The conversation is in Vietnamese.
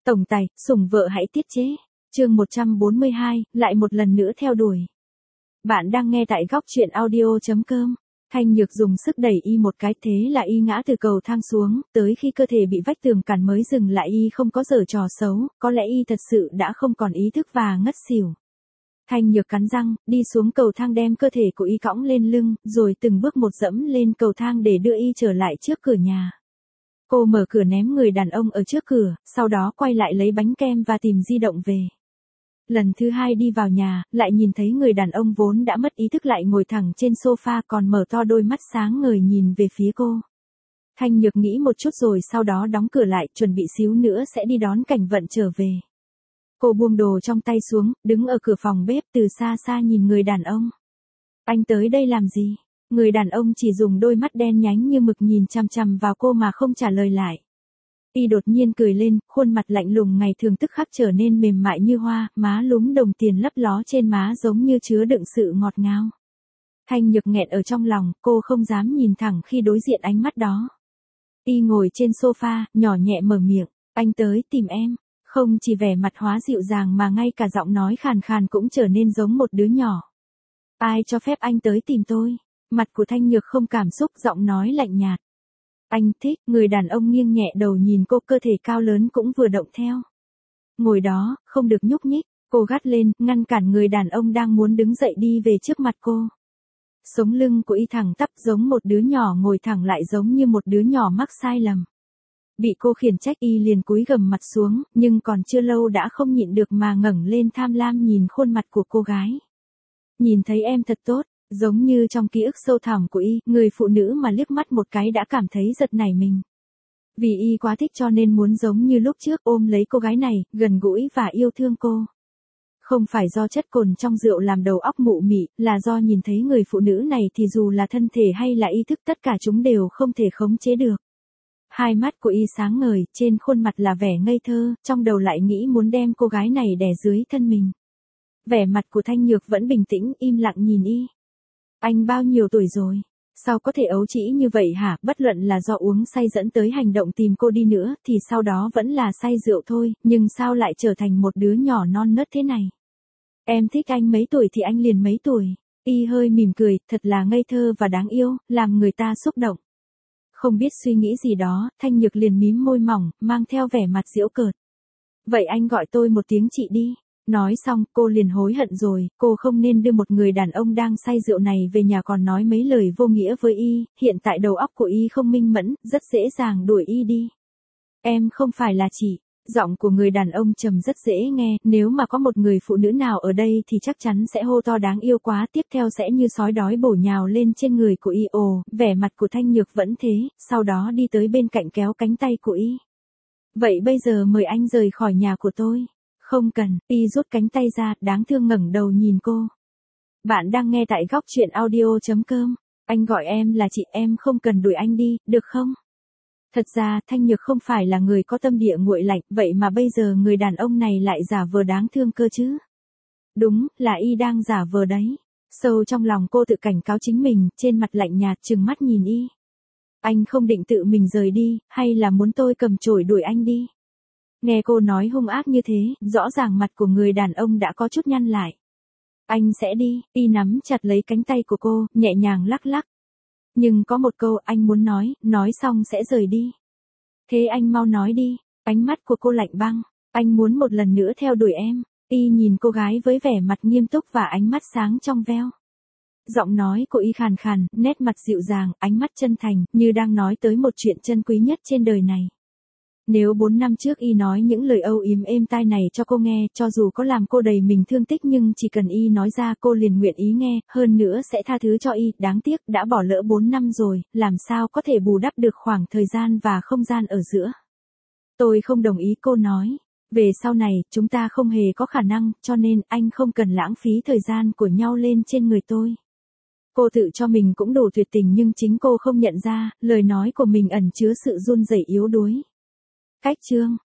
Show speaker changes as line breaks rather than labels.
Tổng tài, sủng vợ hãy tiết chế. Chương 142, lại một lần nữa theo đuổi. Bạn đang nghe tại góc truyện audio.com. Thanh Nhược dùng sức đẩy y một cái, thế là y ngã từ cầu thang xuống, tới khi cơ thể bị vách tường cản mới dừng lại. Y không có giở trò xấu, có lẽ y thật sự đã không còn ý thức và ngất xỉu. Thanh Nhược cắn răng, đi xuống cầu thang đem cơ thể của y cõng lên lưng, rồi từng bước một dẫm lên cầu thang để đưa y trở lại trước cửa nhà. Cô mở cửa ném người đàn ông ở trước cửa, sau đó quay lại lấy bánh kem và tìm di động về. Lần thứ hai đi vào nhà, lại nhìn thấy người đàn ông vốn đã mất ý thức lại ngồi thẳng trên sofa, còn mở to đôi mắt sáng ngời nhìn về phía cô. Thanh Nhược nghĩ một chút rồi sau đó đóng cửa lại, chuẩn bị xíu nữa sẽ đi đón Cảnh Vận trở về. Cô buông đồ trong tay xuống, đứng ở cửa phòng bếp, từ xa xa nhìn người đàn ông. Anh tới đây làm gì? Người đàn ông chỉ dùng đôi mắt đen nhánh như mực nhìn chằm chằm vào cô mà không trả lời lại. Y đột nhiên cười lên, khuôn mặt lạnh lùng ngày thường tức khắc trở nên mềm mại như hoa, má lúm đồng tiền lấp ló trên má giống như chứa đựng sự ngọt ngào. Thanh Nhược nghẹn ở trong lòng, cô không dám nhìn thẳng khi đối diện ánh mắt đó. Y ngồi trên sofa, nhỏ nhẹ mở miệng, anh tới tìm em. Không chỉ vẻ mặt hóa dịu dàng mà ngay cả giọng nói khàn khàn cũng trở nên giống một đứa nhỏ. Ai cho phép anh tới tìm tôi? Mặt của Thanh Nhược không cảm xúc, giọng nói lạnh nhạt. Anh thích. Người đàn ông nghiêng nhẹ đầu nhìn cô, cơ thể cao lớn cũng vừa động theo. Ngồi đó, không được nhúc nhích. Cô gắt lên, ngăn cản người đàn ông đang muốn đứng dậy đi về trước mặt cô. Sống lưng của y thẳng tắp giống một đứa nhỏ ngồi thẳng lại giống như một đứa nhỏ mắc sai lầm. Bị cô khiển trách y liền cúi gằm mặt xuống, nhưng còn chưa lâu đã không nhịn được mà ngẩng lên tham lam nhìn khuôn mặt của cô gái. Nhìn thấy em thật tốt. Giống như trong ký ức sâu thẳm của y, người phụ nữ mà liếc mắt một cái đã cảm thấy giật nảy mình. Vì y quá thích cho nên muốn giống như lúc trước ôm lấy cô gái này, gần gũi và yêu thương cô. Không phải do chất cồn trong rượu làm đầu óc mụ mị, là do nhìn thấy người phụ nữ này thì dù là thân thể hay là ý thức tất cả chúng đều không thể khống chế được. Hai mắt của y sáng ngời, trên khuôn mặt là vẻ ngây thơ, trong đầu lại nghĩ muốn đem cô gái này đè dưới thân mình. Vẻ mặt của Thanh Nhược vẫn bình tĩnh, im lặng nhìn y. Anh bao nhiêu tuổi rồi? Sao có thể ấu trĩ như vậy hả? Bất luận là do uống say dẫn tới hành động tìm cô đi nữa thì sau đó vẫn là say rượu thôi, nhưng sao lại trở thành một đứa nhỏ non nớt thế này? Em thích anh mấy tuổi thì anh liền mấy tuổi. Y hơi mỉm cười, thật là ngây thơ và đáng yêu, làm người ta xúc động. Không biết suy nghĩ gì đó, Thanh Nhược liền mím môi mỏng, mang theo vẻ mặt giễu cợt. Vậy anh gọi tôi một tiếng chị đi. Nói xong, cô liền hối hận rồi, cô không nên đưa một người đàn ông đang say rượu này về nhà còn nói mấy lời vô nghĩa với y, hiện tại đầu óc của y không minh mẫn, rất dễ dàng đuổi y đi. Em không phải là chị. Giọng của người đàn ông trầm rất dễ nghe, nếu mà có một người phụ nữ nào ở đây thì chắc chắn sẽ hô to đáng yêu quá, tiếp theo sẽ như sói đói bổ nhào lên trên người của y. Ồ, vẻ mặt của Thanh Nhược vẫn thế, sau đó đi tới bên cạnh kéo cánh tay của y. Vậy bây giờ mời anh rời khỏi nhà của tôi. Không cần. Y rút cánh tay ra, đáng thương ngẩng đầu nhìn cô. Bạn đang nghe tại góc truyện audio.com. Anh gọi em là chị, em không cần đuổi anh đi, được không? Thật ra, Thanh Nhược không phải là người có tâm địa nguội lạnh, vậy mà bây giờ người đàn ông này lại giả vờ đáng thương cơ chứ. Đúng, là y đang giả vờ đấy. Sâu trong lòng cô tự cảnh cáo chính mình, trên mặt lạnh nhạt trừng mắt nhìn y. Anh không định tự mình rời đi, hay là muốn tôi cầm chổi đuổi anh đi? Nghe cô nói hung ác như thế, rõ ràng mặt của người đàn ông đã có chút nhăn lại. Anh sẽ đi. Y nắm chặt lấy cánh tay của cô, nhẹ nhàng lắc lắc. Nhưng có một câu anh muốn nói xong sẽ rời đi. Thế anh mau nói đi. Ánh mắt của cô lạnh băng. Anh muốn một lần nữa theo đuổi em. Y nhìn cô gái với vẻ mặt nghiêm túc và ánh mắt sáng trong veo. Giọng nói của y khàn khàn, nét mặt dịu dàng, ánh mắt chân thành, như đang nói tới một chuyện chân quý nhất trên đời này. Nếu 4 năm trước y nói những lời âu yếm êm tai này cho cô nghe, cho dù có làm cô đầy mình thương tích nhưng chỉ cần y nói ra cô liền nguyện ý nghe, hơn nữa sẽ tha thứ cho y, đáng tiếc đã bỏ lỡ 4 năm rồi, làm sao có thể bù đắp được khoảng thời gian và không gian ở giữa. Tôi không đồng ý, cô nói. Về sau này, chúng ta không hề có khả năng, cho nên anh không cần lãng phí thời gian của nhau lên trên người tôi. Cô tự cho mình cũng đủ tuyệt tình nhưng chính cô không nhận ra, lời nói của mình ẩn chứa sự run rẩy yếu đuối. Cách chương